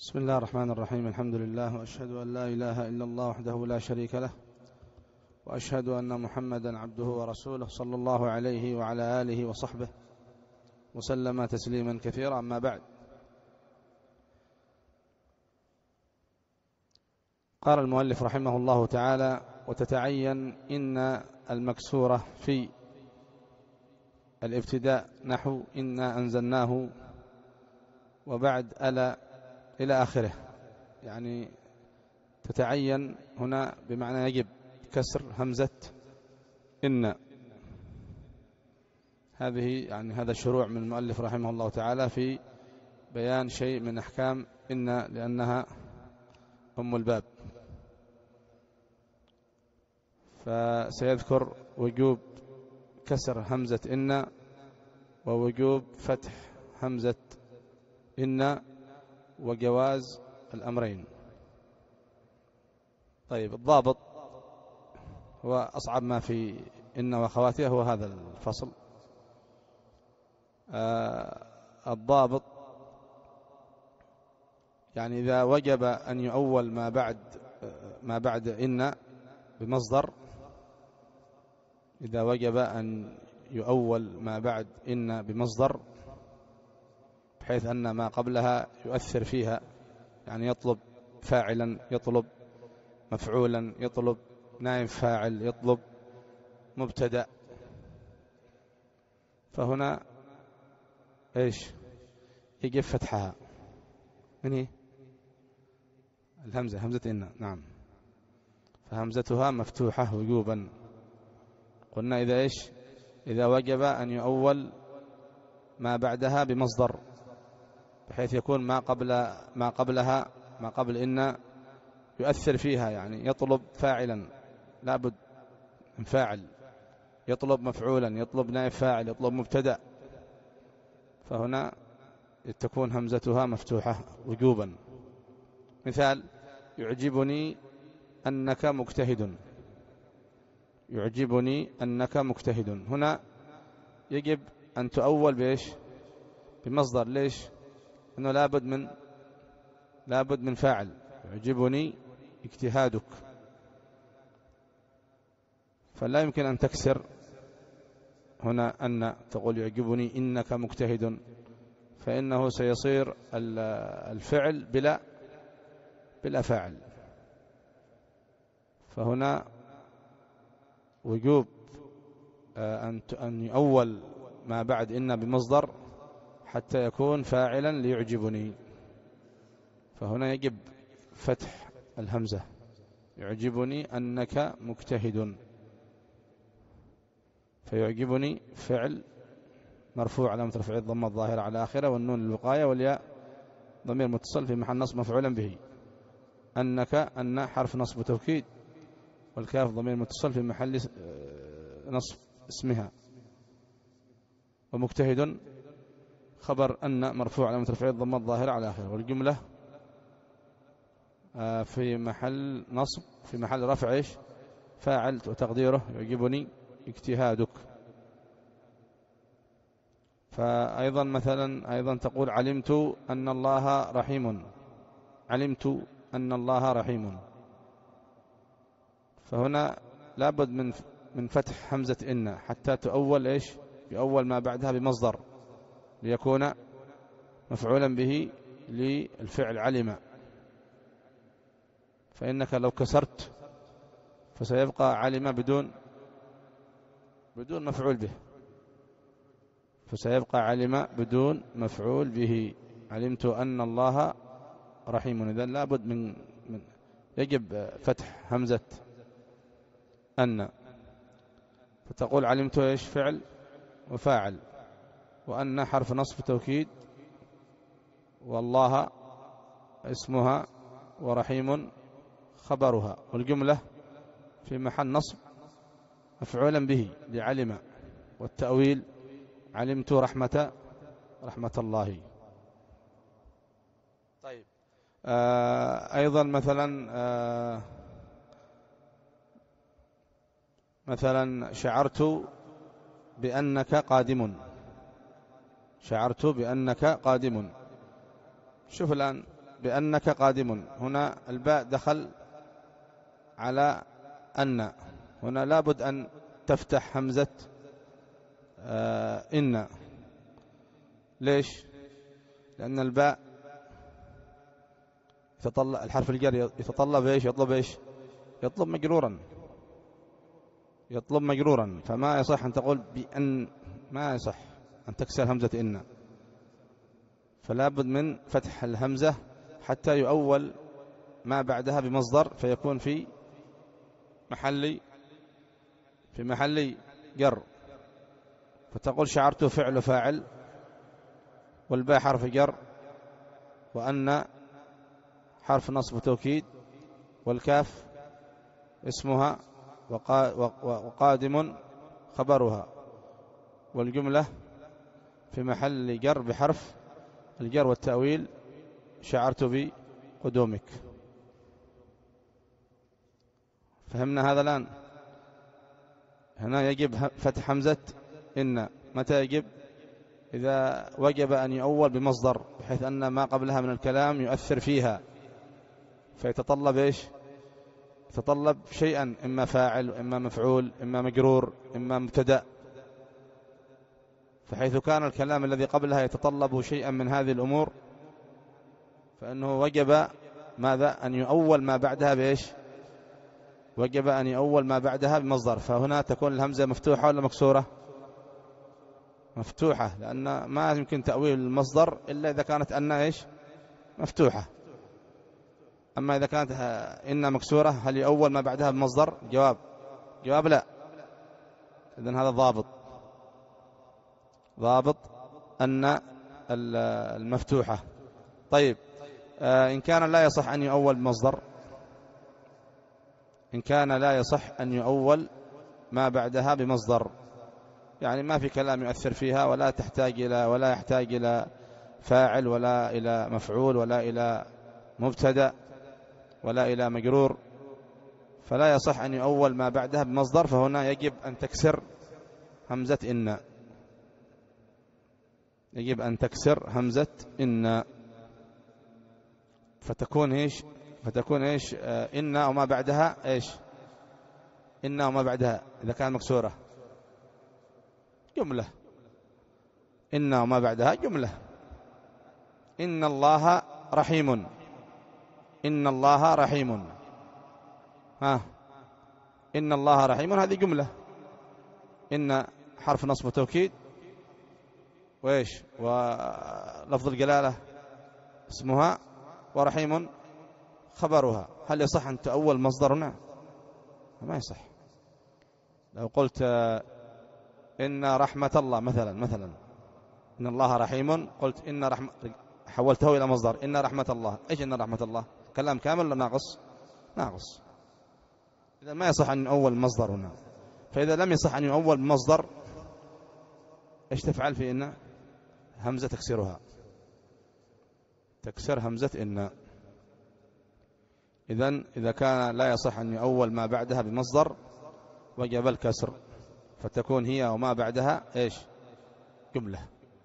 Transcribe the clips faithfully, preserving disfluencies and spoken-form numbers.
بسم الله الرحمن الرحيم. الحمد لله، وأشهد أن لا إله إلا الله وحده لا شريك له، وأشهد أن محمدا عبده ورسوله صلى الله عليه وعلى آله وصحبه وسلم تسليما كثيرا. أما بعد، قال المؤلف رحمه الله تعالى: وتتعين إن المكسورة في الابتداء نحو إنا أنزلناه وبعد ألا إلى آخره. يعني تتعين هنا بمعنى يجب كسر همزة إن. هذه يعني هذا الشروع من المؤلف رحمه الله تعالى في بيان شيء من أحكام إن، لأنها أم الباب. فسيذكر وجوب كسر همزة إن ووجوب فتح همزة إن وجواز الأمرين. طيب، الضابط هو أصعب ما في إن وأخواتها، هو هذا الفصل. آه الضابط يعني إذا وجب أن يؤول ما بعد ما بعد إن بمصدر، إذا وجب أن يؤول ما بعد إن بمصدر بحيث أن ما قبلها يؤثر فيها، يعني يطلب فاعلا، يطلب مفعولا، يطلب نائب فاعل، يطلب مبتدأ، فهنا إيش يجب فتحها. من هي الهمزة؟ همزة إن، نعم، فهمزتها مفتوحة وجوبا. قلنا إذا إيش إذا وجب أن يؤول ما بعدها بمصدر بحيث يكون ما قبل ما قبلها ما قبل إن يؤثر فيها، يعني يطلب فاعلا لابد من فاعل، يطلب مفعولا، يطلب نائب فاعل، يطلب مبتدأ، فهنا تكون همزتها مفتوحة وجوبا. مثال: يعجبني أنك مجتهد. يعجبني أنك مجتهد، هنا يجب أن تؤول بإيش؟ بمصدر. ليش؟ أنه لابد من لابد من فاعل. يعجبني اجتهادك، فلا يمكن أن تكسر هنا أن تقول يعجبني إنك مجتهد، فإنه سيصير الفعل بلا بلا فاعل. فهنا وجوب أن يؤول ما بعد إن بمصدر حتى يكون فاعلا ليعجبني، فهنا يجب فتح الهمزة. يعجبني أنك مجتهد، فيعجبني فعل مرفوع علامة رفعه الضمة الظاهرة على آخره، والنون للوقاية، والياء ضمير متصل في محل نصب مفعولا به. أنك أن حرف نصب وتوكيد، والكاف ضمير متصل في محل نصب اسمها. ومجتهد خبر أن مرفوع علامة رفعه الضمة الظاهرة على آخره، والجملة في محل نصب في محل رفع إيش؟ فاعل، وتقديره يعجبني اجتهادك. فأيضا مثلا أيضا تقول علمت أن الله رحيم. علمت أن الله رحيم، فهنا لابد من من فتح همزة إن حتى تؤول إيش؟ يؤول ما بعدها بمصدر ليكون مفعولا به للفعل علم. فإنك لو كسرت فسيبقى علم بدون بدون مفعول به، فسيبقى علم بدون مفعول به. علمت أن الله رحيم، إذن لابد من, من يجب فتح همزة أن، فتقول علمت إيش؟ فعل وفاعل، وأن حرف نصب توكيد، والله اسمها، ورحيم خبرها، والجملة في محل نصب مفعولا به لعلم، والتأويل علمت رحمة رحمة الله. طيب، آه أيضا مثلا آه مثلا شعرت بأنك قادم. شعرت بأنك قادم. شوف الآن بأنك قادم. هنا الباء دخل على أن، هنا لابد أن تفتح همزة آه إن. ليش؟ لأن الباء يتطلب الحرف الجر يتطلب إيش؟ يطلب إيش؟ يطلب مجرورا، يطلب مجرورا، فما يصح أن تقول بأن، ما يصح أن تكسر همزة إن، فلا بد من فتح الهمزة حتى يؤول ما بعدها بمصدر فيكون في محل في محل جر. فتقول شعرت فعل فاعل، والباء حرف جر، وأن حرف نصب توكيد، والكاف اسمها وقادم خبرها، والجملة في محل جر بحرف الجر والتأويل شعرت بقدومك. فهمنا هذا الآن؟ هنا يجب فتح همزة إن. متى يجب؟ إذا وجب أن يؤول بمصدر بحيث أن ما قبلها من الكلام يؤثر فيها، فيتطلب إيش؟ يتطلب شيئا، إما فاعل إما مفعول إما مجرور إما مبتدأ. فحيث كان الكلام الذي قبلها يتطلب شيئا من هذه الأمور، فإنه وجب ماذا؟ أن يؤول ما بعدها بإيش؟ وجب أن يؤول ما بعدها بمصدر. فهنا تكون الهمزة مفتوحة ولا مكسورة؟ مفتوحة، لأن ما يمكن تأويل المصدر إلا إذا كانت أن إيش؟ مفتوحة. أما إذا كانت إن مكسورة هل يؤول ما بعدها بمصدر؟ جواب جواب لا. إذن هذا ضابط ضابط أن المفتوحة. طيب إن كان لا يصح أن يؤول بمصدر، إن كان لا يصح أن يؤول ما بعدها بمصدر، يعني ما في كلام يؤثر فيها، ولا تحتاج إلى ولا يحتاج إلى فاعل ولا إلى مفعول ولا إلى مبتدأ ولا إلى مجرور، فلا يصح أن يؤول ما بعدها بمصدر، فهنا يجب أن تكسر همزة إن. يجب أن تكسر همزة إن، فتكون إيش؟ فتكون إيش؟ آه إن وما بعدها إيش؟ إن وما بعدها إذا كان مكسورة جملة، إن وما بعدها جملة. إن الله رحيم، إن الله رحيم، ها إن الله رحيم هذه جملة. إن حرف نصب توكيد، وإيش؟ ولفظ الجلالة اسمها، ورحيم خبرها. هل يصح أن تؤول مصدرنا؟ ما يصح. لو قلت إن رحمة الله مثلا مثلا إن الله رحيم، قلت إن رحمة، حولته إلى مصدر إن رحمة الله. إيش إن رحمة الله؟ كلام كامل ولا ناقص؟ ناقص. إذا ما يصح أن يؤول مصدر هنا. فإذا لم يصح أن يؤول مصدر، إيش تفعل في إن؟ همزة تكسرها، تكسر همزة إن. إذن إذا كان لا يصح أن يؤول ما بعدها بمصدر وجب الكسر، فتكون هي وما بعدها إيش؟ جملة.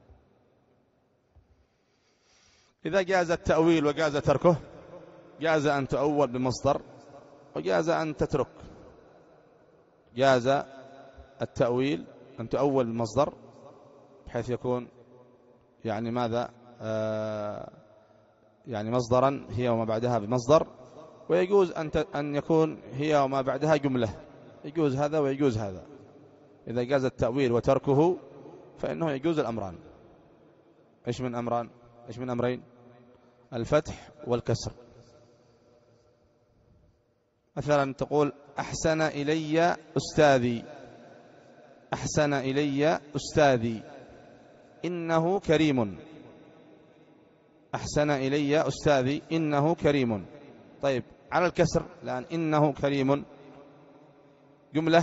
إذا جاز التأويل وجاز تركه، جاز أن تؤول بمصدر وجاز أن تترك. جاز التأويل أن تؤول بمصدر بحيث يكون يعني ماذا؟ آه يعني مصدرا هي وما بعدها بمصدر، ويجوز أن أن يكون هي وما بعدها جملة. يجوز هذا ويجوز هذا. إذا جاز التأويل وتركه فإنه يجوز الأمران. إيش من أمران؟ إيش من أمرين؟ الفتح والكسر. مثلا تقول أحسن إلي أستاذي، أحسن إلي أستاذي إنه كريم. أحسن إلي أستاذي إنه كريم. طيب على الكسر لأن إنه كريم جملة،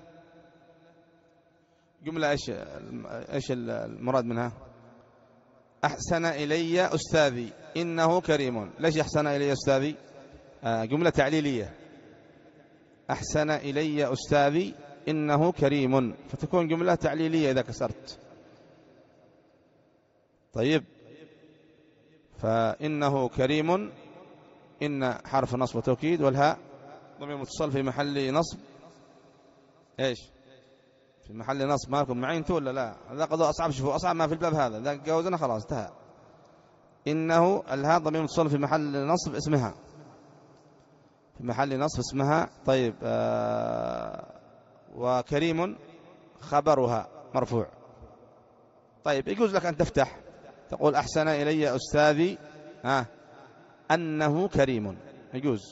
جملة إيش إيش المراد منها؟ أحسن إلي أستاذي إنه كريم. ليش أحسن إلي أستاذي؟ آه جملة تعليلية. أحسن إلي أستاذي إنه كريم، فتكون جملة تعليلية إذا كسرت. طيب فإنه كريم، إن حرف نصب وتوكيد، والهاء ضمير متصل في محل نصب. إيش في محل نصب؟ مالكم معين تو ولا لا؟ هذا قضاء أصعب. شوفوا أصعب ما في الباب هذا، إذا جاوزنا خلاص انتهى. إنه الهاء ضمير متصل في محل نصب اسمها، في محل نصب اسمها. طيب آه وكريم خبرها مرفوع. طيب يجوز لك أن تفتح تقول أحسن إلي أستاذي ها أنه كريم. يجوز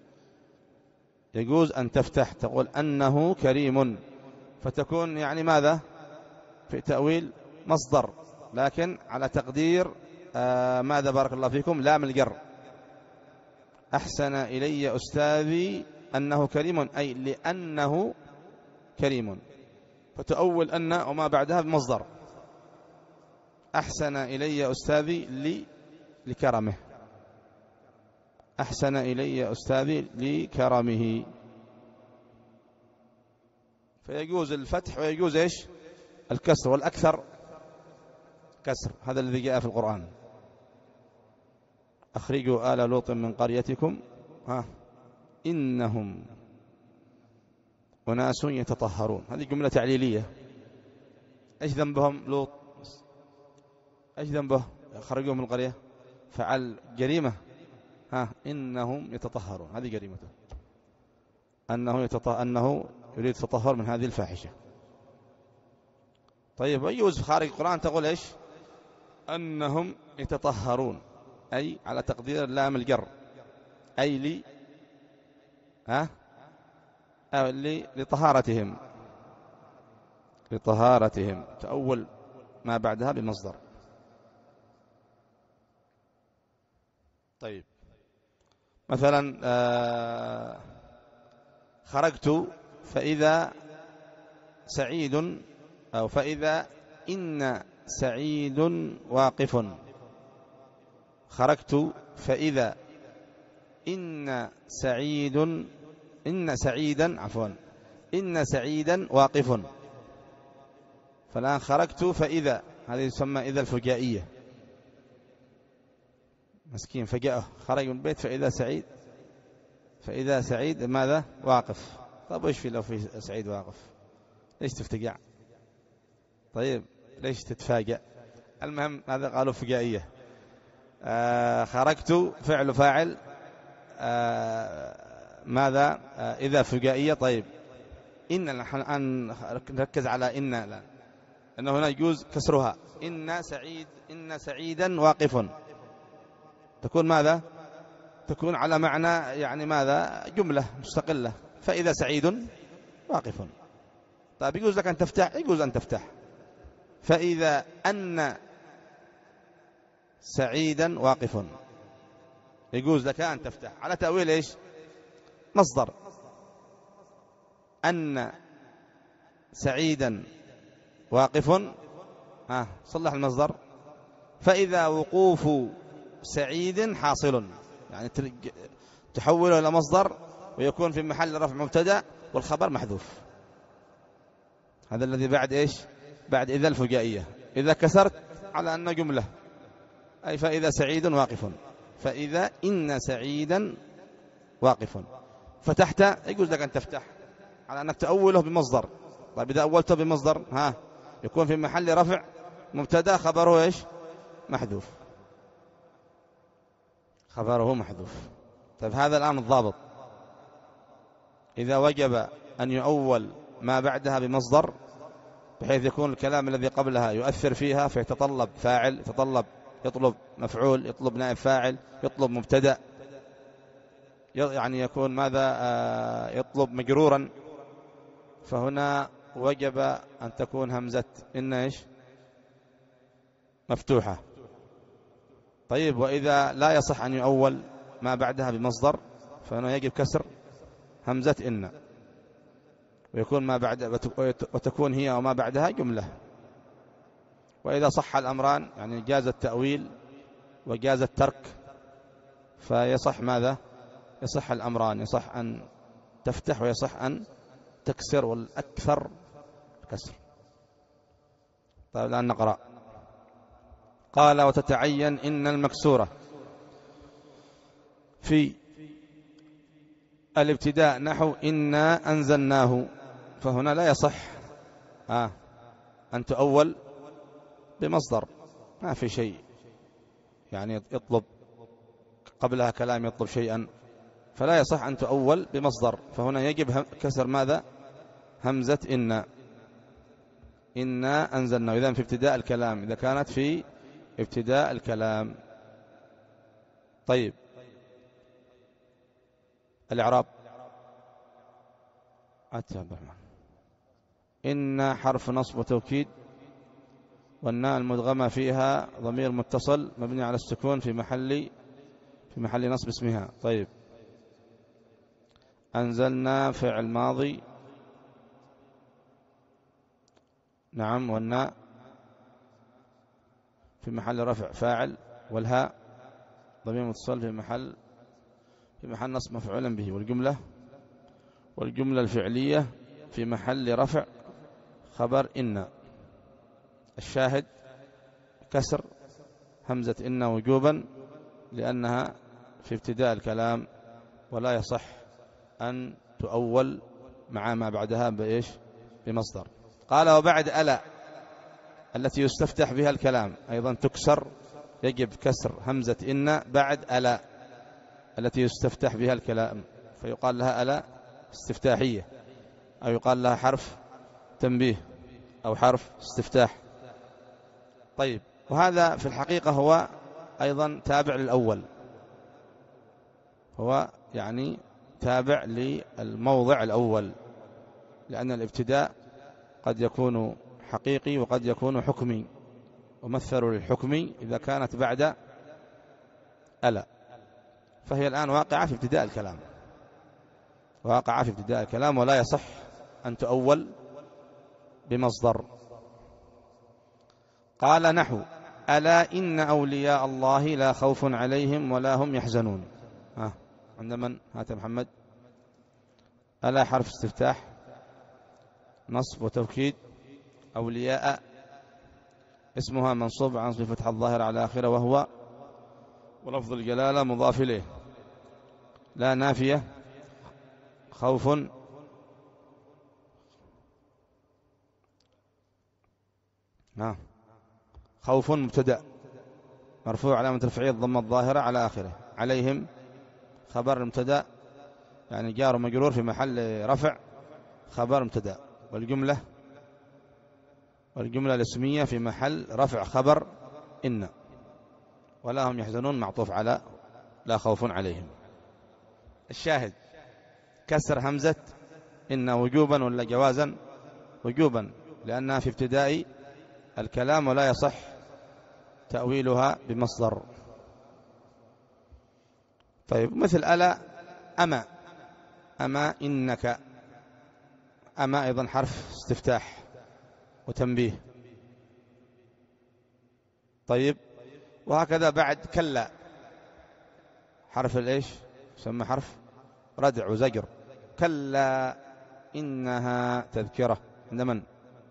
يجوز أن تفتح تقول أنه كريم، فتكون يعني ماذا في تأويل مصدر، لكن على تقدير آه ماذا بارك الله فيكم لام الجر. أحسن إلي أستاذي أنه كريم، أي لأنه كريم، فتؤول أن وما بعدها بمصدر. أحسن إلي أستاذي لي لكرمه، أحسن إلي أستاذي لكرمه. فيجوز الفتح ويجوز إيش الكسر، والأكثر كسر. هذا الذي جاء في القرآن. أخرجوا آل لوط من قريتكم ها إنهم أناس يتطهرون. هذه جملة تعليلية. إيش ذنبهم لوط؟ إيش ذنبه؟ خرجوا من القرية، فعل جريمة. ها إنهم يتطهرون، هذه جريمته، أنه يتطهر، أنه يريد التطهر من هذه الفاحشة. طيب ويجوز خارج القرآن تقول إيش أنهم يتطهرون، أي على تقدير لام الجر، أي لي ها أو لي لطهارتهم، لطهارتهم، تأول ما بعدها بمصدر. طيب مثلا آه خرجت فإذا سعيد، أو فإذا إن سعيد واقف. خرجت فإذا إن سعيد إن سعيدا عفوا إن سعيدا واقف. فالآن خرجت فإذا، هذه يسمى إذا الفجائية. مسكين فجأة خرج من البيت فإذا سعيد، فإذا سعيد ماذا واقف. طيب وإيش في لو في سعيد واقف؟ ليش تفتجع؟ طيب ليش تتفاجأ؟ المهم هذا قالوا فجائية. آه خرجت فعل فاعل آه ماذا آه إذا فجائية. طيب إن الآن نركز على إن، لا أنه هنا يجوز كسرها. إن سعيد إن سعيدا واقف، تكون ماذا؟ تكون على معنى يعني ماذا جملة مستقلة. فإذا سعيد واقف. طيب يجوز لك أن تفتح، يجوز أن تفتح فإذا أن سعيدا واقف، يجوز لك أن تفتح على تأويل إيش مصدر. أن سعيدا واقف، ها صلح المصدر. فإذا وقوف سعيد حاصل، يعني تحوله إلى مصدر ويكون في محل رفع مبتدأ والخبر محذوف. هذا الذي بعد إيش بعد إذا الفجائية. إذا كسرت على أن جملة، أي فإذا سعيد واقف، فإذا إن سعيدا واقف. فتحت يجوز لك أن تفتح على أنك تأوله بمصدر. طيب إذا أولته بمصدر ها يكون في محل رفع مبتدأ خبره إيش محذوف، خبره محذوف. طيب هذا الآن الضابط. إذا وجب أن يؤول ما بعدها بمصدر بحيث يكون الكلام الذي قبلها يؤثر فيها، فيتطلب فاعل، يتطلب يطلب مفعول، يطلب نائب فاعل، يطلب مبتدأ، يعني يكون ماذا آه يطلب مجرورا. فهنا وجب أن تكون همزة إن إيش مفتوحة. طيب وإذا لا يصح أن يؤول ما بعدها بمصدر فهنا يجب كسر همزة إن، ويكون ما بعد وتكون هي وما بعدها جملة. وإذا صح الأمران يعني جاز التأويل وجاز الترك فيصح ماذا يصح الأمران، يصح أن تفتح ويصح أن تكسر، والأكثر كسر. طيب الآن نقرأ. قال وتتعين إن المكسورة في الابتداء نحو إنا أنزلناه، فهنا لا يصح آه أن تؤول بمصدر، ما في شيء يعني يطلب قبلها كلام يطلب شيئا، فلا يصح أن تؤول بمصدر، فهنا يجب كسر ماذا؟ همزة إنا. إنا أنزلناه إذن في ابتداء الكلام، إذا كانت في ابتداء الكلام. طيب الإعراب أتبع إن حرف نصب وتوكيد، والناء المدغمة فيها ضمير متصل مبني على السكون في محل في محل نصب اسمها. طيب أنزلنا فعل ماضي، نعم، والناء في محل رفع فاعل، والهاء ضمير متصل في محل في محل نصب مفعولا به، والجملة والجملة الفعلية في محل رفع خبر إن. الشاهد كسر همزة إن وجوبا لأنها في ابتداء الكلام، ولا يصح أن تؤول مع ما بعدها بإيش؟ بمصدر. قال وبعد ألا التي يستفتح بها الكلام أيضا تكسر، يجب كسر همزة إن بعد ألا التي يستفتح بها الكلام، فيقال لها ألا استفتاحية، أو يقال لها حرف تنبيه أو حرف استفتاح. طيب وهذا في الحقيقة هو أيضا تابع للأول، هو يعني تابع للموضع الأول، لأن الابتداء قد يكون حقيقي وقد يكون حكمي، ومثلوا للحكمي إذا كانت بعد ألا، فهي الآن واقعة في ابتداء الكلام، واقعة في ابتداء الكلام، ولا يصح أن تؤول بمصدر. قال نحو ألا إن أولياء الله لا خوف عليهم ولا هم يحزنون. ها عند من؟ هات محمد. ألا حرف استفتاح نصب وتوكيد، أولياء اسمها منصوب عن صفة الظاهر على آخره وهو، ولفظ الجلالة مضاف إليه، لا نافية، خوف ها خوف مبتدأ مرفوع علامة رفعه الضمة الظاهرة على آخره، عليهم خبر مبتدأ يعني جار ومجرور في محل رفع خبر مبتدأ، والجملة والجملة الاسمية في محل رفع خبر إن، ولا هم يحزنون معطوف على لا خوف عليهم. الشاهد كسر همزة إن وجوبا ولا جوازا؟ وجوبا، لأنها في ابتداء الكلام ولا يصح تأويلها بمصدر. طيب مثل ألا أما، أما إنك، أما أيضا حرف استفتاح وتنبيه. طيب وهكذا بعد كلا حرف الإيش؟ يسمى حرف ردع وزجر. كلا إنها تذكرة، عند من؟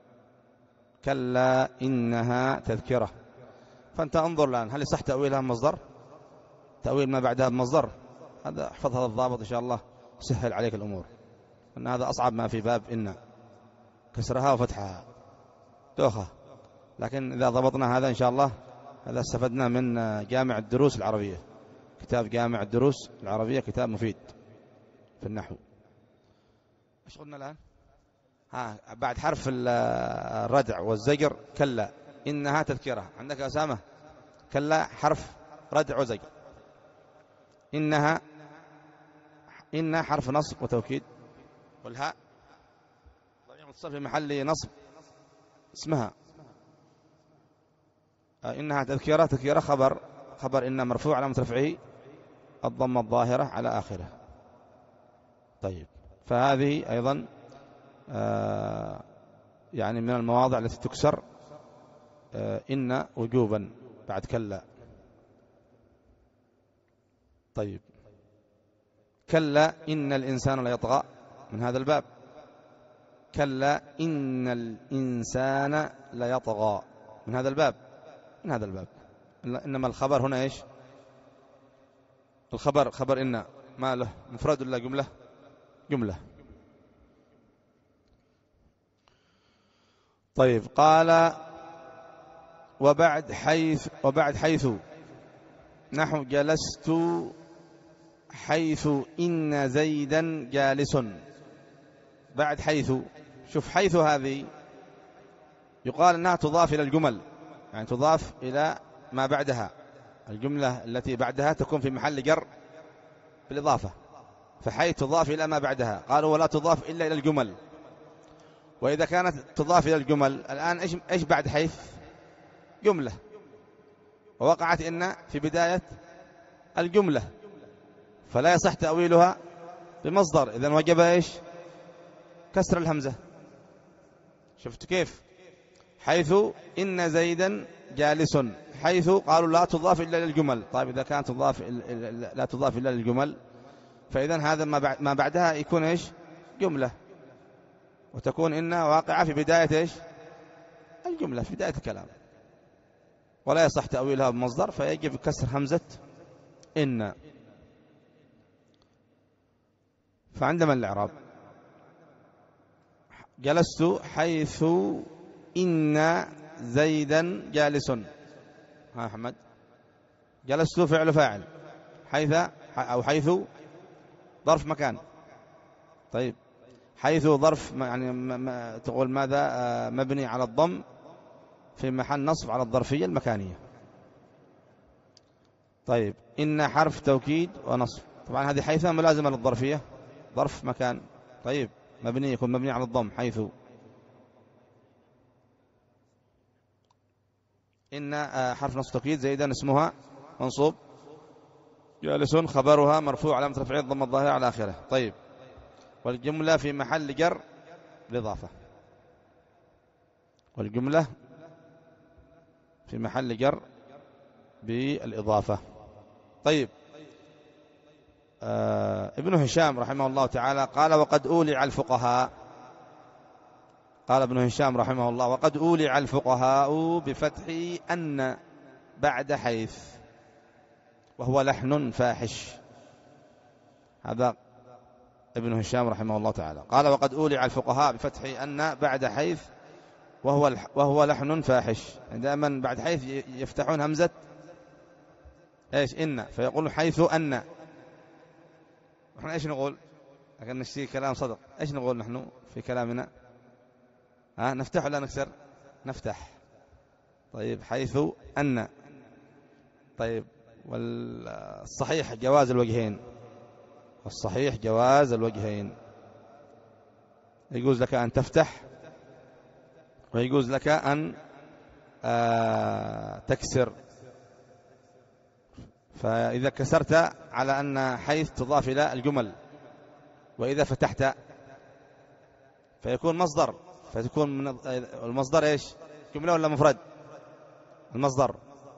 كلا إنها تذكرة. فأنت انظر الآن هل يصح تأويلها بمصدر؟ تأويل ما بعدها بمصدر، هذا احفظ هذا الضابط إن شاء الله سهل عليك الأمور، أن هذا أصعب ما في باب إن، كسرها وفتحها دوخة. لكن إذا ضبطنا هذا إن شاء الله، هذا استفدنا من جامع الدروس العربية، كتاب جامع الدروس العربية كتاب مفيد في النحو. ايش قلنا الآن؟ ها بعد حرف الردع والزجر كلا إنها تذكرة. عندك أسامة؟ كلا حرف ردع وزجر، إنها إن حرف نصب وتوكيد، والهاء ضمير متصل في محل نصب اسمها. إنها تذكرة، تذكرة خبر خبر إن مرفوع علامة رفعه الضمة الظاهرة على آخره. طيب فهذه أيضا آه يعني من المواضع التي تكسر آه إن وجوبا بعد كلا. طيب كلا إن الإنسان ليطغى، من هذا الباب. كلا إن الإنسان ليطغى، من هذا الباب من هذا الباب إنما الخبر هنا إيش؟ الخبر خبر إن ما له مفرد ولا جملة؟ جملة. طيب قال وبعد حيث وبعد حيث نحو جلست حيث إن زيدا جالس. بعد حيث، شوف حيث هذه يقال أنها تضاف إلى الجمل، يعني تضاف إلى ما بعدها. الجملة التي بعدها تكون في محل جر بالإضافة، فحيث تضاف إلى ما بعدها. قالوا ولا تضاف إلا إلى الجمل. وإذا كانت تضاف إلى الجمل الآن إيش إيش بعد حيث؟ جملة، ووقعت إن في بداية الجملة، فلا يصح تأويلها بمصدر. إذن وجب إيش؟ كسر الهمزة. شفت كيف؟ حيث إن زيدا جالس، حيث قالوا لا تضاف إلا للجمل. طيب إذا كانت تضاف لا تضاف إلا للجمل، فإذن هذا ما بعدها يكون إيش؟ جملة، وتكون إن واقعة في بداية إيش؟ الجملة، في بداية الكلام، ولا يصح تأويلها بمصدر، فيجب كسر همزة إن. فعندما الإعراب جلست حيث إن زيدا جالس. ها محمد، جلست فعل فاعل، حيث أو حيث ظرف مكان. طيب حيث ظرف يعني ما تقول ماذا؟ مبني على الضم في محل نصب على الظرفية المكانية. طيب إن حرف توكيد ونصب، طبعا هذه حيث ملازمة للظرفية، ظرف مكان. طيب مبني يكون مبني على الضم. حيث إن حرف نصب توكيد زيدا اسمها منصوب، جالس خبرها مرفوع علامة رفعه الضمة الظاهرة على آخره. طيب والجملة في محل جر بالإضافة، والجملة في محل جر بالإضافة. طيب آه ابن هشام رحمه الله تعالى قال وقد أولع الفقهاء، قال ابن هشام رحمه الله وقد أولع الفقهاء بفتح أن بعد حيث، وهو لحن فاحش. هذا ابن هشام رحمه الله تعالى قال وقد أولع الفقهاء بفتح أن بعد حيث وهو وهو لحن فاحش. دائما بعد حيث يفتحون همزة ايش؟ إن، فيقول حيث أن. نحن ايش نقول؟ لكن نشتري كلام صدق، ايش نقول نحن في كلامنا؟ ها نفتح ولا نكسر؟ نفتح. طيب حيث أن. طيب والصحيح جواز الوجهين، والصحيح جواز الوجهين، يجوز لك أن تفتح ويجوز لك أن آه تكسر. فإذا كسرت على أن حيث تضاف إلى الجمل، وإذا فتحت فيكون مصدر، فتكون من المصدر إيش؟ جملة ولا مفرد؟ المصدر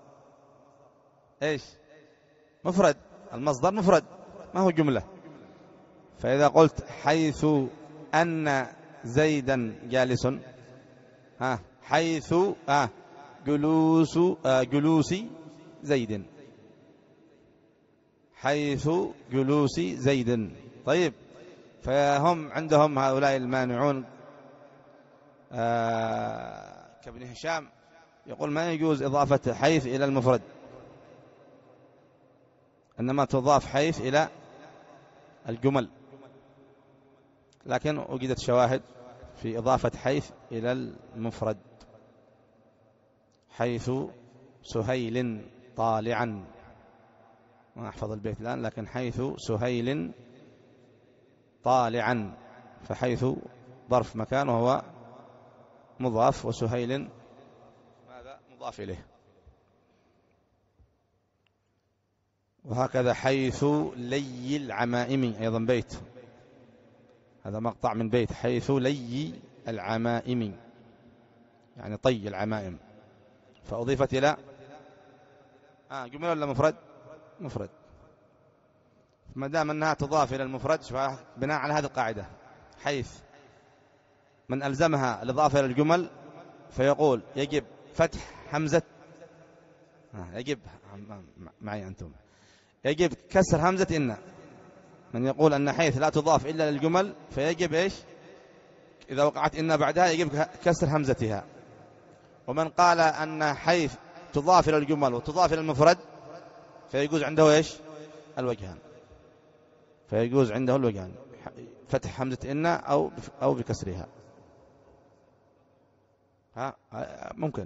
إيش؟ مفرد. المصدر مفرد ما هو جملة. فإذا قلت حيث أن زيدا جالس، ها حيث آه جلوس آه جلوس زيد، حيث جلوس زيد. طيب فهم عندهم هؤلاء المانعون آه كابن هشام يقول ما يجوز إضافة حيث إلى المفرد، إنما تضاف حيث إلى الجمل. لكن وجدت شواهد في إضافة حيث إلى المفرد. حيث سهيل طالعا، ما أحفظ البيت الآن، لكن حيث سهيل طالعا، فحيث ظرف مكان وهو مضاف، وسهيل ماذا؟ مضاف إليه. وهكذا حيث لي العمائم أيضا بيت، هذا مقطع من بيت. حيث لي العمائم يعني طي العمائم، فأضيفت إلى آه جملة ولا مفرد؟ مفرد. ما دام أنها تضاف إلى المفرد، بناء على هذه القاعدة حيث من ألزمها الإضافة إلى الجمل فيقول يجب فتح همزة يجب معي أنتم يجب كسر همزة إن. من يقول أن حيث لا تضاف إلا للجمل فيجب إيش إذا وقعت إن بعدها يجب كسر همزتها. ومن قال أن حيث تضاف إلى الجمل وتضاف إلى المفرد فيجوز عنده إيش الوجهان، فيجوز عنده الوجهان فتح همزة إن أو أو بكسرها. ها ممكن.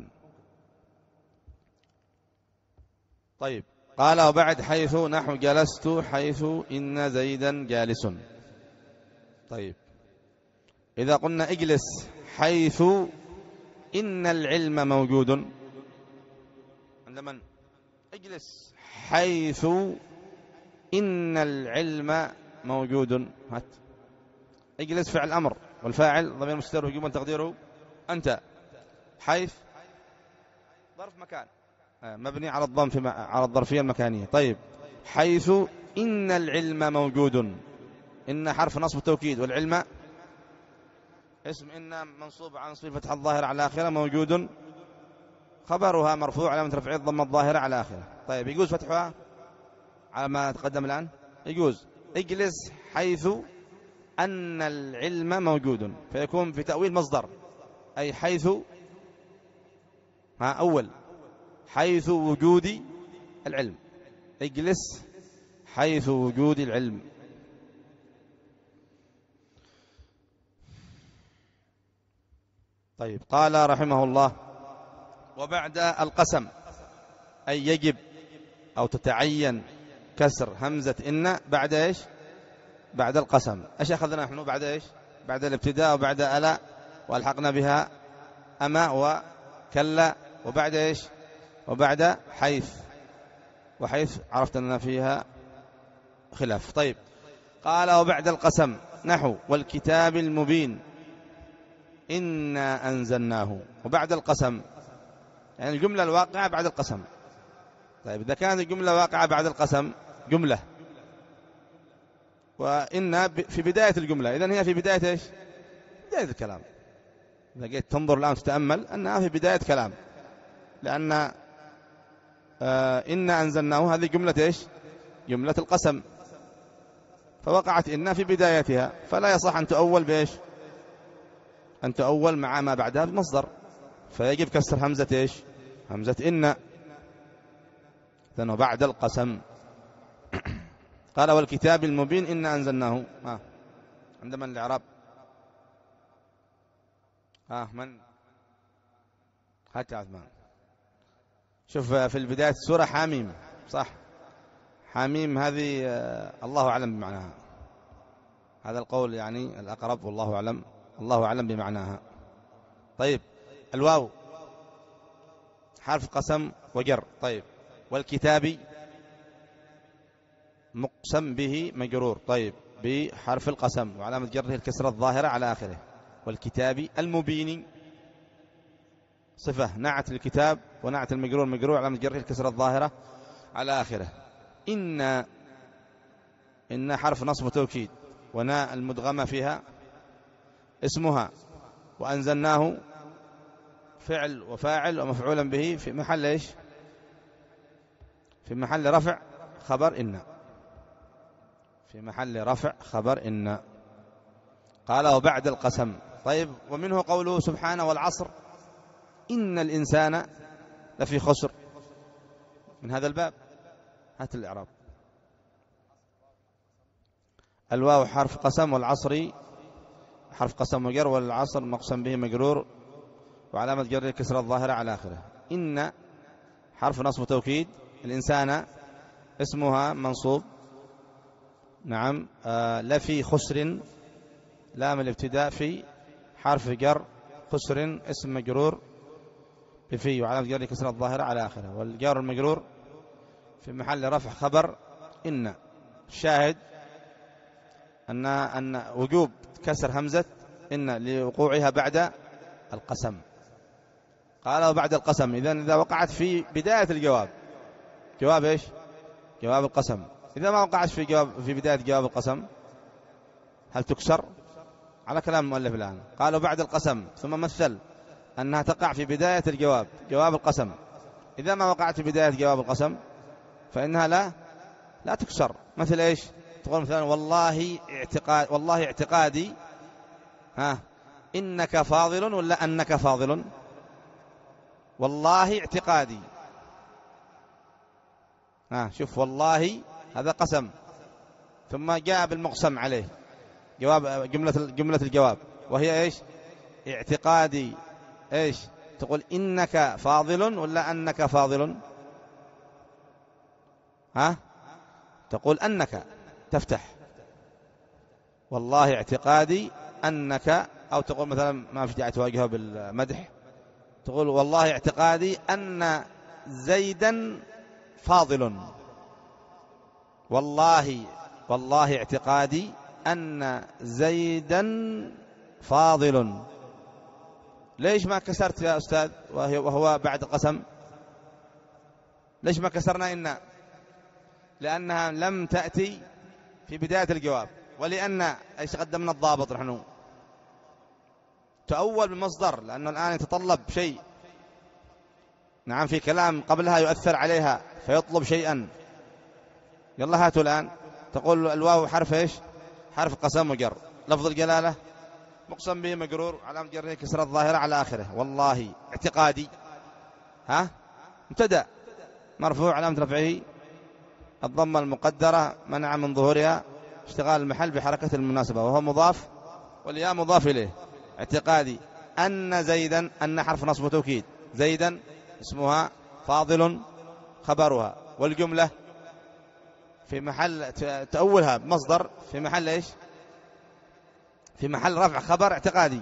طيب قال وبعد حيث نحو جلست حيث إن زيدا جالس. طيب إذا قلنا اجلس حيث إن العلم موجود، عند من؟ اجلس حيث إن العلم موجود. هات اجلس فعل أمر والفاعل ضمير مستتر وجوبا تقديره أنت. حيث ظرف مكان مبني على الضم في على الظرفية المكانية. طيب حيث إن العلم موجود، إن حرف نصب توكيد والعلم اسم إن منصوب عن صفة فتح الظاهر على آخره موجود خبرها مرفوع علامة رفعه الضمة الظاهرة على آخره. طيب يجوز فتحها على ما تقدم الآن؟ يجوز. اجلس حيث أن العلم موجود، فيكون في تأويل مصدر أي حيث ها أول حيث وجود العلم. اجلس حيث وجود العلم. طيب قال رحمه الله وبعد القسم أي يجب أو تتعين كسر همزة إن بعد إيش بعد القسم. إيش أخذنا نحن بعد إيش بعد الابتداء وبعد ألا والحقنا بها أما وكلا وبعد إيش وبعد حيث، وحيث عرفت أننا فيها خلاف. طيب قال وبعد القسم نحو والكتاب المبين إنا أنزلناه. وبعد القسم يعني الجملة الواقعة بعد القسم. طيب إذا كانت الجملة واقعة بعد القسم جملة وإن في بداية الجملة، إذن هي في بداية إيش بداية الكلام. إذا جيت تنظر الآن تتأمل أنها في بداية كلام، لأن آه إن أنزلناه هذه جملة إيش جملة القسم، فوقعت إن في بدايتها، فلا يصح أن تؤول بإيش أن تؤول مع ما بعدها بمصدر، فيجب كسر همزة إيش همزة إن. ثم بعد القسم قال والكتاب المبين إن أنزلناه. ها عند من الإعراب؟ ها من هات عثمان. شوف في البداية السورة حاميم صح، حاميم هذه الله أعلم بمعناها، هذا القول يعني الأقرب والله أعلم، الله أعلم بمعناها. طيب الواو حرف قسم وجر. طيب والكتاب مقسم به مجرور طيب بحرف القسم وعلامة جره الكسرة الظاهرة على آخره. والكتاب المبين صفة نعت الكتاب ونعت المجرور مجرور علامة جره الكسرة الظاهرة على آخره. إن إن حرف نصب توكيد وناء المدغمة فيها اسمها، وأنزلناه فعل وفاعل ومفعولا به في محل إيش في محل رفع خبر إن في محل رفع خبر إن. قال وبعد القسم. طيب ومنه قوله سبحانه والعصر إن الإنسان لفي خسر، من هذا الباب. هات الإعراب. الواو حرف قسم والعصر حرف قسم وجر والعصر مقسم به مجرور وعلامة جر الكسرة الظاهرة على آخره. إن حرف نصب توكيد، الإنسان اسمها منصوب نعم آه لفي خسر لام الابتداء في حرف جر خسر اسم مجرور بفي وعلامة جر الكسرة الظاهرة على آخره. والجار المجرور في محل رفع خبر إن. الشاهد أن أن وجوب كسر همزة إن لوقوعها بعد القسم. قال وبعد القسم إذن إذا وقعت في بداية الجواب جواب إيش جواب القسم، إذا ما وقعت في جواب في بداية جواب القسم هل تكسر؟ على كلام المؤلف الآن قالوا بعد القسم ثم مثل أنها تقع في بداية الجواب جواب القسم، إذا ما وقعت في بداية جواب القسم فإنها لا لا تكسر. مثل إيش؟ تقول مثلا والله اعتقاد والله اعتقادي ها إنك فاضل ولا أنك فاضل؟ والله اعتقادي. ها شوف، والله هذا قسم، ثم جاء بالمقسم عليه جواب جملة جملة الجواب وهي إيش؟ اعتقادي. إيش تقول؟ إنك فاضل ولا أنك فاضل؟ ها تقول أنك، تفتح والله اعتقادي أنك، أو تقول مثلا ما في داعي تواجهها بالمدح، تقول والله اعتقادي أن زيدا فاضل. والله والله اعتقادي أن زيدا فاضل. ليش ما كسرت يا أستاذ وهو بعد قسم؟ ليش ما كسرنا إن؟ لأنها لم تأتي في بداية الجواب، ولأن ايش قدمنا الضابط نحن؟ تأول بمصدر، لأنه الآن يتطلب شيء، نعم، في كلام قبلها يؤثر عليها فيطلب شيئا. يلا هاتوا الآن. تقول الواو حرف ايش؟ حرف قسم وجر. لفظ الجلالة مقسم به مجرور علامة جره كسرة الظاهرة على آخره. والله اعتقادي ها مبتدأ مرفوع علامة رفعه الضمة المقدرة منع من ظهورها اشتغال المحل بحركة المناسبة، وهو مضاف والياء مضاف إليه. اعتقادي أن زيدا، أن حرف نصب وتوكيد، زيدا اسمها، فاضل خبرها، والجملة في محل تأولها بمصدر في محل ايش؟ في محل رفع خبر اعتقادي.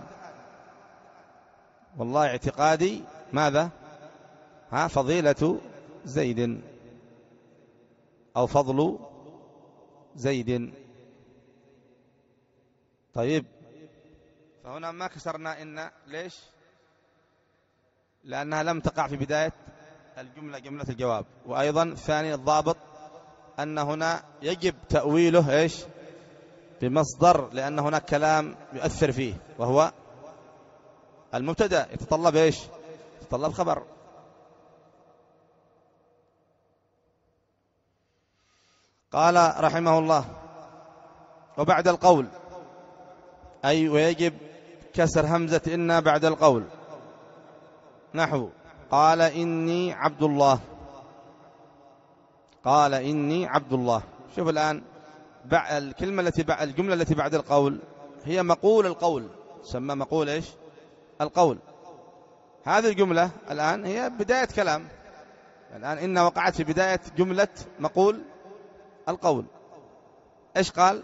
والله اعتقادي ماذا؟ ها فضيلة زيد أو فضل زيد. طيب، فهنا ما كسرنا إن. ليش؟ لأنها لم تقع في بداية الجملة جملة الجواب. وأيضا ثاني الضابط أن هنا يجب تأويله إيش؟ بمصدر، لأن هناك كلام يؤثر فيه وهو المبتدأ يتطلب إيش؟ يتطلب خبر. قال رحمه الله: وبعد القول، أي ويجب كسر همزة إن بعد القول، نحو قال إني عبد الله. قال إني عبد الله. شوف الآن الكلمة التي بعد الجملة التي بعد القول هي مقول القول، سمى مقول إيش؟ القول. هذه الجملة الآن هي بداية كلام. الآن إن وقعت في بداية جملة مقول القول. إيش قال؟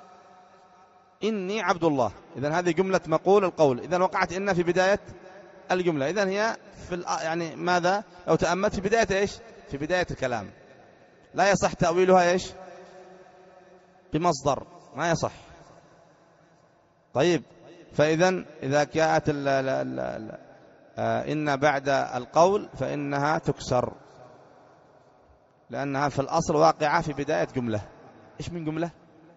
إني عبد الله. إذن هذه جملة مقول القول، إذن وقعت إن في بداية الجملة. إذن هي في يعني ماذا لو تأملت في بداية إيش؟ في بداية الكلام. لا يصح تأويلها إيش؟ بمصدر، ما يصح. طيب، فإذن إذا جاءت ال ال ال ال إن بعد القول فإنها تكسر، لأنها في الأصل واقعة في بداية جملة. إيش من جملة؟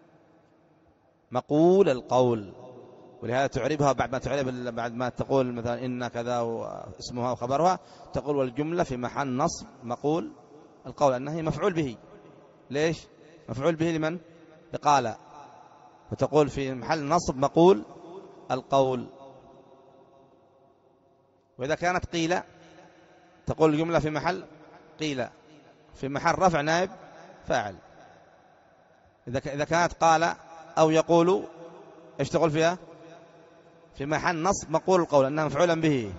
مقول القول. ولهذا تعربها بعد ما تعرب بعد ما تقول مثلا إن كذا واسمها وخبرها، تقول والجملة في محل نصب مقول القول، أنها هي مفعول به. ليش مفعول به؟ لمن؟ لقال. وتقول في محل نصب مقول القول. وإذا كانت قيل تقول الجملة في محل قيل، في محل رفع نائب فاعل. إذا إذا كانت قال أو يقول، إيش تقول فيها؟ في محل نصب مقول القول، أنها مفعولا به.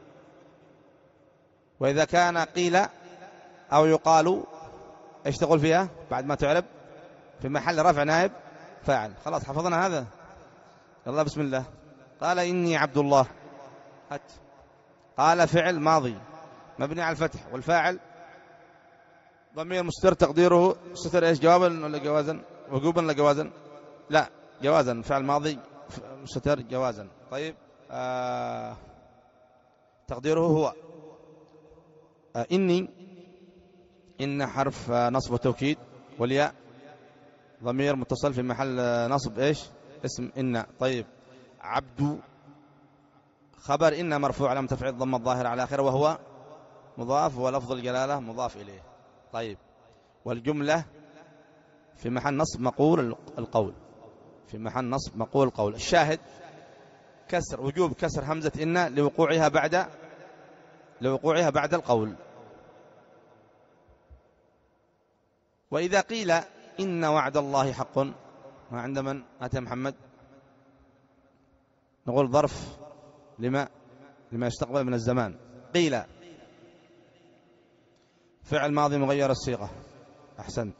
وإذا كان قيل أو يقال، إيش تقول فيها بعد ما تعرب؟ في محل رفع نائب فاعل. خلاص حفظنا هذا. يلا بسم الله. قال إني عبد الله. هات. قال فعل ماضي مبني على الفتح، والفاعل ضمير مستتر تقديره ستر إيش؟ جوابا ولا جوازا؟ وجوبا ولا جوازا؟ لا جوازا. فعل ماضي مستتر جوازا. طيب، آه تقديره هو آه إني. إن حرف آه نصب وتوكيد، والياء ضمير متصل في محل آه نصب إيش؟ اسم إن. طيب، عبد خبر إن مرفوع علامة رفعه الضمة الظاهرة على آخره وهو مضاف، ولفظ الجلالة مضاف إليه. طيب، والجملة في محل نصب مقول القول، في محل نصب مقول القول. الشاهد كسر، وجوب كسر همزة إن لوقوعها بعد لوقوعها بعد القول. وإذا قيل إن وعد الله حق، ما عند من؟ أتى محمد. نقول ظرف لما لما يستقبل من الزمان. قيل فعل ماضي مغير الصيغة، أحسنت،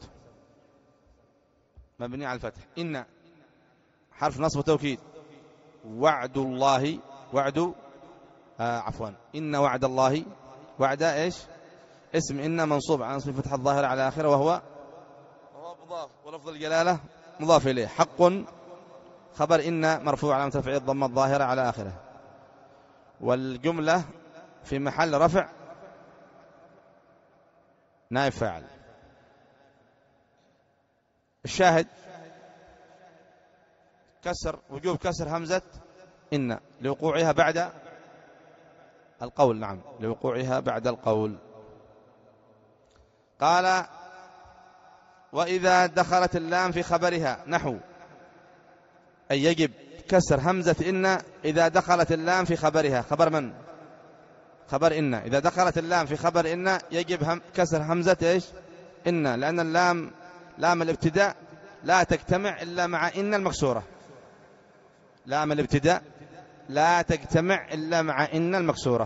مبني على الفتح. إن حرف نصب وتوكيد. وعد الله، وعد آه عفوا إن وعد الله، وعد إيش؟ اسم إن منصوب على نصب فتح الظاهر على آخره، وهو وهو مضاف، ولفظ الجلالة مضاف إليه. حق خبر إن مرفوع على رفعه الضمة الظاهرة على آخره. والجملة في محل رفع نائب فاعل. الشاهد كسر، وجوب كسر همزة إن لوقوعها بعد القول. نعم، لوقوعها بعد القول. قال وإذا دخلت اللام في خبرها نحو، أي يجب كسر همزة إن إذا دخلت اللام في خبرها. خبر من؟ خبر إن. إذا دخلت اللام في خبر إن يجب هم كسر همزة إيش؟ إن، لأن اللام لام الابتداء لا تجتمع إلا مع إن المكسورة. لام الابتداء لا تجتمع إلا مع إن المكسورة.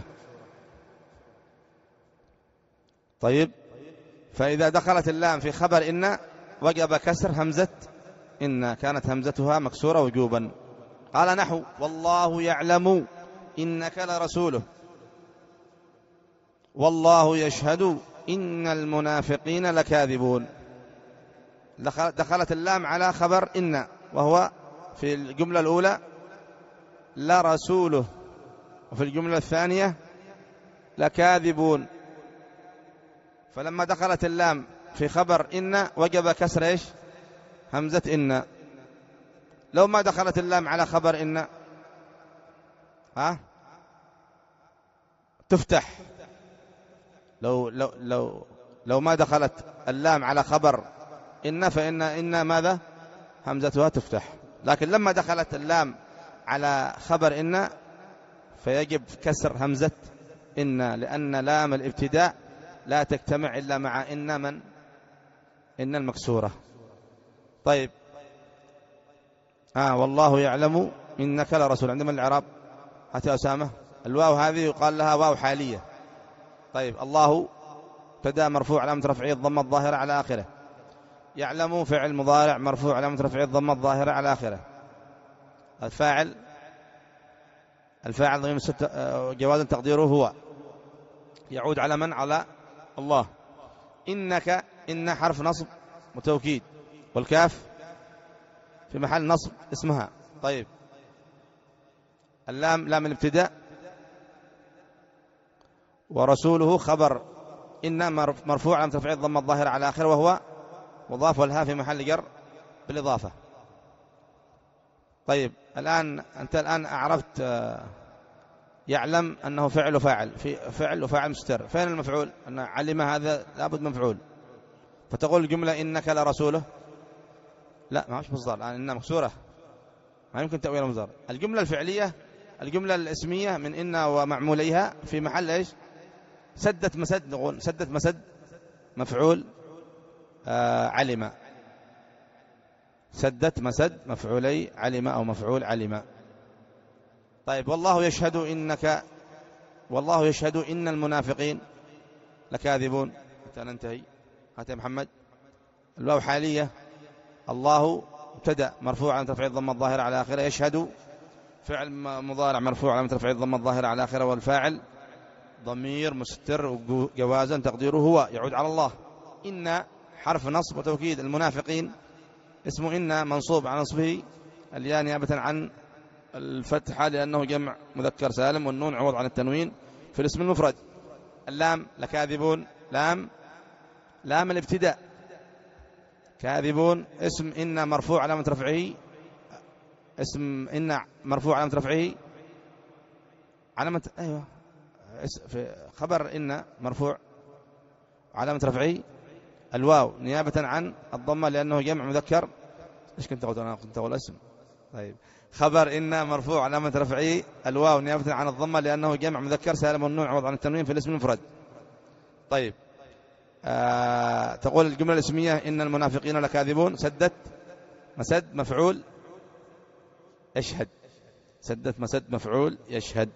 طيب، فإذا دخلت اللام في خبر إن وجب كسر همزة إن، كانت همزتها مكسورة وجوبا. قال نحو والله يعلم إنك لرسوله، والله يشهد إن المنافقين لكاذبون. دخلت اللام على خبر إن، وهو في الجملة الأولى لرسوله، وفي الجملة الثانية لكاذبون. فلما دخلت اللام في خبر إن وجب كسر إيش؟ همزة إن. لو ما دخلت اللام على خبر إن ها تفتح. لو لو لو لو ما دخلت اللام على خبر إن فإن إن ماذا؟ همزتها تفتح. لكن لما دخلت اللام على خبر إن فيجب كسر همزة إن، لأن لام الابتداء لا تجتمع إلا مع إن من إن المكسورة. طيب، آه والله يعلم إنك لرسول. عندما الإعراب هاتي أسامة، الواو هذه يقال لها واو حالية. طيب، الله ابتداء مرفوع علامة رفعه الضمة الظاهرة على آخره. يعلم فعل مضارع مرفوع علامة رفعه الضمة الظاهرة على آخره. الفاعل الفاعل ضمير جواز تقديره هو، يعود على من؟ على الله. إنك إن حرف نصب وتوكيد، والكاف في محل نصب اسمها. طيب، اللام لام الابتداء، ورسوله خبر إن مرفوع على ترفيع الضمة الظاهرة على آخره، وهو مضاف، والها في محل جر بالإضافة. طيب، الآن أنت الآن أعرفت يعلم أنه فعل وفاعل، في فعل وفاعل مستتر. فين المفعول؟ أن علم هذا لابد مفعول، فتقول الجملة إنك لرسوله. لا، ما هوش مصدر الآن، إنها مكسورة، ما يمكن تأويل مصدر. الجملة الفعلية، الجملة الاسمية من إن ومعموليها في محل إيش؟ سدت مسد. نقول سدت مسد مفعول آه علم. سدت مسد مفعولي علم أو مفعول علم. طيب، والله يشهد إنك والله يشهد إن المنافقين لكاذبون. حتى ننتهي. هات يا محمد. الواو حالية، الله ابتدأ مرفوع على ترفيع الضمة الظاهرة على آخره. يشهد فعل مضارع مرفوع على ترفيع الضمة الظاهرة على آخره، والفاعل ضمير مستتر جوازا تقديره هو، يعود على الله. إن حرف نصب وتوكيد. المنافقين اسم إن منصوب على نصبه الياء نيابة عن الفتحة لأنه جمع مذكر سالم، والنون عوض عن التنوين في الاسم المفرد. اللام لكاذبون، لام لام الابتداء. كاذبون اسم إن مرفوع علامة رفعه، اسم إن مرفوع علامة رفعه علامة أيوة في خبر إن مرفوع علامة رفعه الواو نيابة عن الضمة لأنه جمع مذكر. إيش كنت أقول؟ أنا كنت أقول اسم. طيب خبر إن مرفوع علامة رفعه الواو نيابة عن الضمة لأنه جمع مذكر سالم النون عوض عن التنوين في الاسم المفرد. طيب آه تقول الجملة الاسمية إن المنافقين لكاذبون. سدت مسد مفعول يشهد. سدت مسد مفعول يشهد.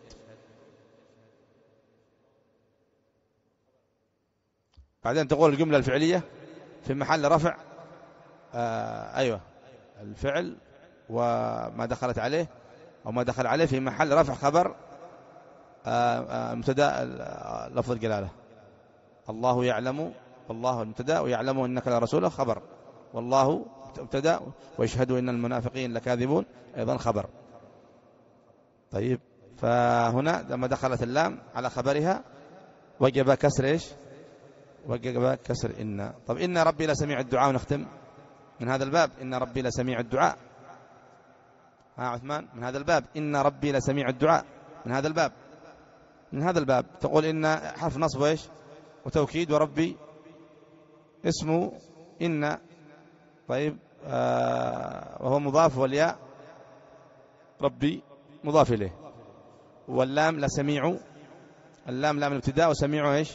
بعدين تقول الجملة الفعلية في محل رفع آه أيوة الفعل وما دخلت عليه أو ما دخل عليه في محل رفع خبر آه آه مبتدا لفظ الجلالة. الله يعلم والله المبتدا ويعلم إنك لرسوله خبر. والله مبتدا ويشهد إن المنافقين لكاذبون أيضا خبر. طيب فهنا لما دخلت اللام على خبرها وجب كسر إيش؟ وجب كسر إن. طب إن ربي لسميع الدعاء. ونختم من هذا الباب إن ربي لسميع الدعاء. ها عثمان من هذا الباب إن ربي لسميع الدعاء. من هذا الباب من هذا الباب تقول إن حرف نصب إيش وتوكيد وربي اسمه إن. طيب آه وهو مضاف والياء ربي مضاف إليه واللام لسميع. اللام لام الابتداء وسميع إيش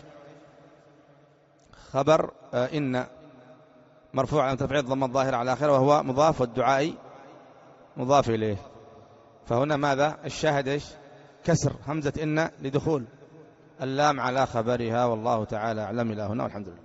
خبر آه إن مرفوع على ترفيع الضمة الظاهرة على آخره وهو مضاف والدعاء مضاف إليه. فهنا ماذا الشاهد إيش كسر همزة إن لدخول اللام على خبرها. والله تعالى أعلم. إلى هنا والحمد لله.